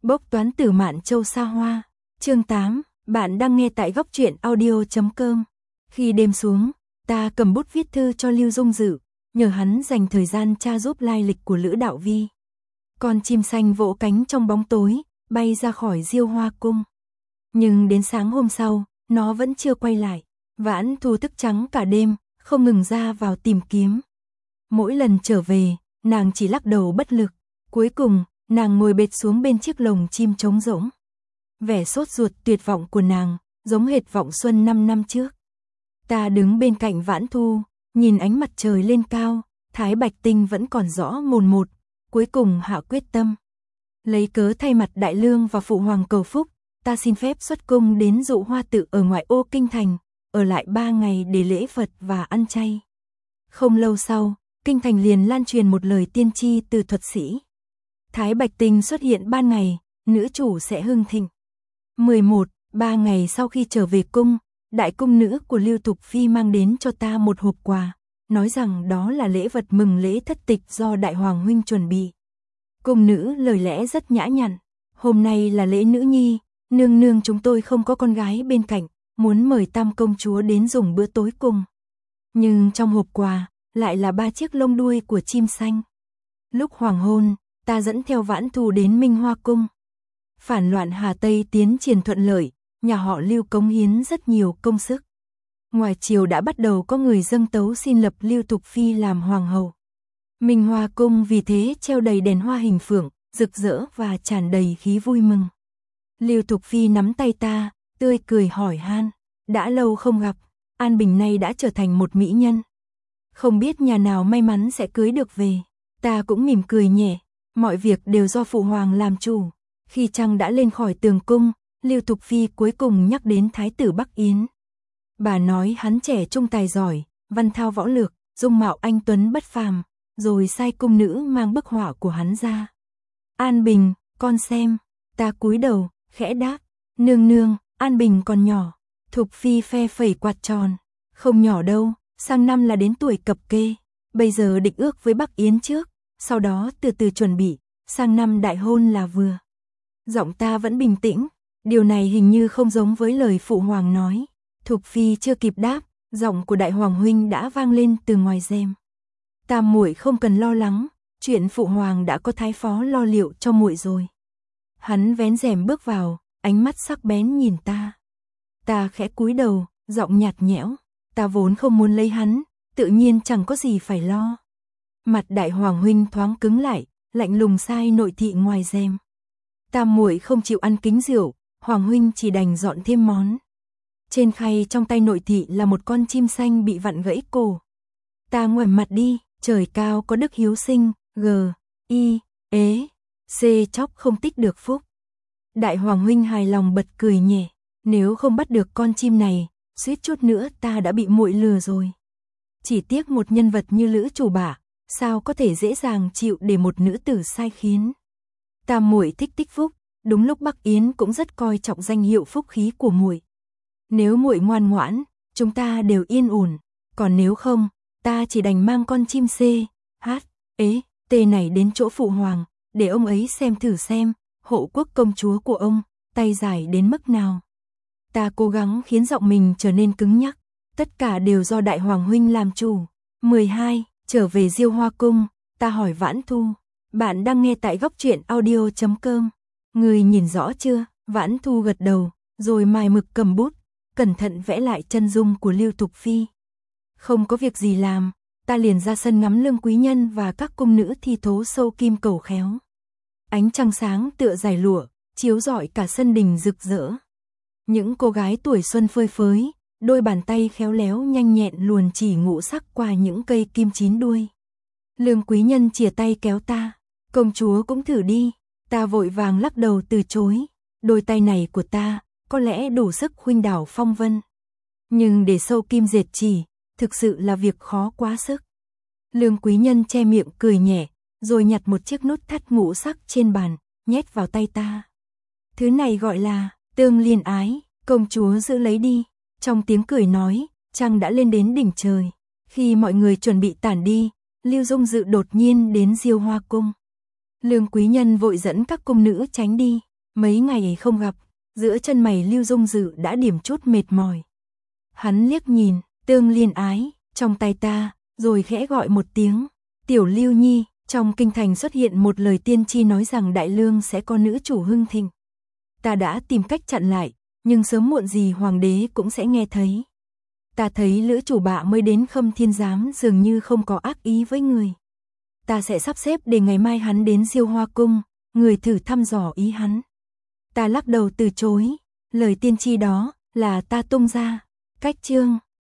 Bốc toán từ Mạn Châu xa hoa. Chương 8, bạn đang nghe tại góc truyện audio.com. Khi đêm xuống, ta cầm bút viết thư cho Lưu Dung Dự, nhờ hắn dành thời gian tra giúp lai lịch của Lữ Đạo Vi. Con chim xanh vỗ cánh trong bóng tối, bay ra khỏi Diêu Hoa cung. Nhưng đến sáng hôm sau, nó vẫn chưa quay lại. Vãn Thu thức trắng cả đêm, không ngừng ra vào tìm kiếm. Mỗi lần trở về, nàng chỉ lắc đầu bất lực. Cuối cùng, nàng ngồi bệt xuống bên chiếc lồng chim trống rỗng. Vẻ sốt ruột tuyệt vọng của nàng, giống hệt Vọng Xuân 5 năm trước. Ta đứng bên cạnh Vãn Thu, nhìn ánh mặt trời lên cao, Thái Bạch Tinh vẫn còn rõ mồn một, cuối cùng hạ quyết tâm. Lấy cớ thay mặt Đại Lương và Phụ Hoàng cầu phúc, ta xin phép xuất cung đến Dụ Hoa Tự ở ngoại ô kinh thành, ở lại 3 ngày để lễ Phật và ăn chay. Không lâu sau, kinh thành liền lan truyền một lời tiên tri từ thuật sĩ. Thái Bạch Tinh xuất hiện ban ngày, nữ chủ sẽ hưng thịnh. 11. 3 ngày sau khi trở về cung, đại cung nữ của Lưu Thục Phi mang đến cho ta một hộp quà, nói rằng đó là lễ vật mừng lễ thất tịch do Đại Hoàng huynh chuẩn bị. Cung nữ lời lẽ rất nhã nhặn, hôm nay là lễ nữ nhi, nương nương chúng tôi không có con gái bên cạnh, muốn mời Tam công chúa đến dùng bữa tối cùng. Nhưng trong hộp quà, lại là 3 chiếc lông đuôi của chim xanh. Lúc hoàng hôn, ta dẫn theo Vãn Thu đến Minh Hoa cung. Phản loạn Hà Tây tiến triển thuận lợi, nhà họ Lưu cống hiến rất nhiều công sức. Ngoài triều đã bắt đầu có người dâng tấu xin lập Lưu Thục Phi làm hoàng hậu. Minh Hoa cung vì thế treo đầy đèn hoa hình phượng, rực rỡ và tràn đầy khí vui mừng. Lưu Thục Phi nắm tay ta, tươi cười hỏi han, đã lâu không gặp, An Bình nay đã trở thành một mỹ nhân. Không biết nhà nào may mắn sẽ cưới được về. Ta cũng mỉm cười nhẹ, mọi việc đều do Phụ Hoàng làm chủ. Khi trăng đã lên khỏi tường cung, Lưu Thục Phi cuối cùng nhắc đến Thái tử Bắc Yến. Bà nói hắn trẻ trung tài giỏi, văn thao võ lược, dung mạo anh tuấn bất phàm, rồi sai cung nữ mang bức họa của hắn ra. An Bình, con xem. Ta cúi đầu, khẽ đáp, nương nương, An Bình còn nhỏ. Thục Phi phe phẩy quạt tròn, không nhỏ đâu, sang năm là đến tuổi cập kê. Bây giờ định ước với Bắc Yến trước, sau đó từ từ chuẩn bị, sang năm đại hôn là vừa. Giọng ta vẫn bình tĩnh, điều này hình như không giống với lời Phụ Hoàng nói. Thục Phi chưa kịp đáp, giọng của Đại Hoàng huynh đã vang lên từ ngoài rèm. Tam muội không cần lo lắng, chuyện Phụ Hoàng đã có thái phó lo liệu cho muội rồi. Hắn vén rèm bước vào, ánh mắt sắc bén nhìn ta. Ta khẽ cúi đầu, giọng nhạt nhẽo, ta vốn không muốn lấy hắn, tự nhiên chẳng có gì phải lo. Mặt Đại Hoàng huynh thoáng cứng lại, lạnh lùng sai nội thị ngoài rèm. Tam muội không chịu ăn kính rượu, Hoàng huynh chỉ đành dọn thêm món. Trên khay trong tay nội thị là một con chim xanh bị vặn gãy cổ. Ta ngoảnh mặt đi, trời cao có đức hiếu sinh, C chóc không tích được phúc. Đại Hoàng huynh hài lòng bật cười nhẹ, nếu không bắt được con chim này, suýt chút nữa ta đã bị muội lừa rồi. Chỉ tiếc một nhân vật như Lữ chủ bả, sao có thể dễ dàng chịu để một nữ tử sai khiến. Tam muội thích tích phúc, đúng lúc Bắc Yến cũng rất coi trọng danh hiệu phúc khí của muội. Nếu muội ngoan ngoãn, chúng ta đều yên ổn, còn nếu không, ta chỉ đành mang con chim T này đến chỗ Phụ Hoàng, để ông ấy xem thử xem, hộ quốc công chúa của ông, tay dài đến mức nào. Ta cố gắng khiến giọng mình trở nên cứng nhắc, tất cả đều do Đại Hoàng huynh làm chủ. 12. Trở về Diêu Hoa cung, ta hỏi Vãn Thu, bạn đang nghe tại góc truyện audio.com. Người nhìn rõ chưa? Vãn Thu gật đầu, rồi mài mực cầm bút, cẩn thận vẽ lại chân dung của Lưu Thục Phi. Không có việc gì làm, ta liền ra sân ngắm lương quý nhân và các cung nữ thi thố sâu kim cầu khéo. Ánh trăng sáng tựa dải lụa, chiếu rọi cả sân đình rực rỡ. Những cô gái tuổi xuân phơi phới, đôi bàn tay khéo léo nhanh nhẹn luồn chỉ ngũ sắc qua những cây kim chín đuôi. Lương quý nhân chìa tay kéo ta, công chúa cũng thử đi. Ta vội vàng lắc đầu từ chối, đôi tay này của ta có lẽ đủ sức khuynh đảo phong vân. Nhưng để sâu kim dệt chỉ, thực sự là việc khó quá sức. Lương quý nhân che miệng cười nhẹ, rồi nhặt một chiếc nút thắt ngũ sắc trên bàn, nhét vào tay ta. Thứ này gọi là tương liên ái, công chúa giữ lấy đi. Trong tiếng cười nói, trăng đã lên đến đỉnh trời. Khi mọi người chuẩn bị tản đi, Lưu Dung Dự đột nhiên đến Diêu Hoa cung. Lương quý nhân vội dẫn các cung nữ tránh đi, Mấy ngày không gặp, giữa chân mày Lưu Dung Dự đã điểm chút mệt mỏi. Hắn liếc nhìn, Tương Liên ái, trong tay ta, rồi khẽ gọi một tiếng, Tiểu Lưu Nhi. Trong kinh thành xuất hiện một lời tiên tri nói rằng Đại Lương sẽ có nữ chủ hưng thịnh. Ta đã tìm cách chặn lại, nhưng sớm muộn gì hoàng đế cũng sẽ nghe thấy. Ta thấy Lữ chủ bạ mới đến Khâm Thiên Giám dường như không có ác ý với người. Ta sẽ sắp xếp để ngày mai hắn đến Diêu Hoa Cung, người thử thăm dò ý hắn. Ta lắc đầu từ chối, lời tiên tri đó là ta tung ra. Cách chương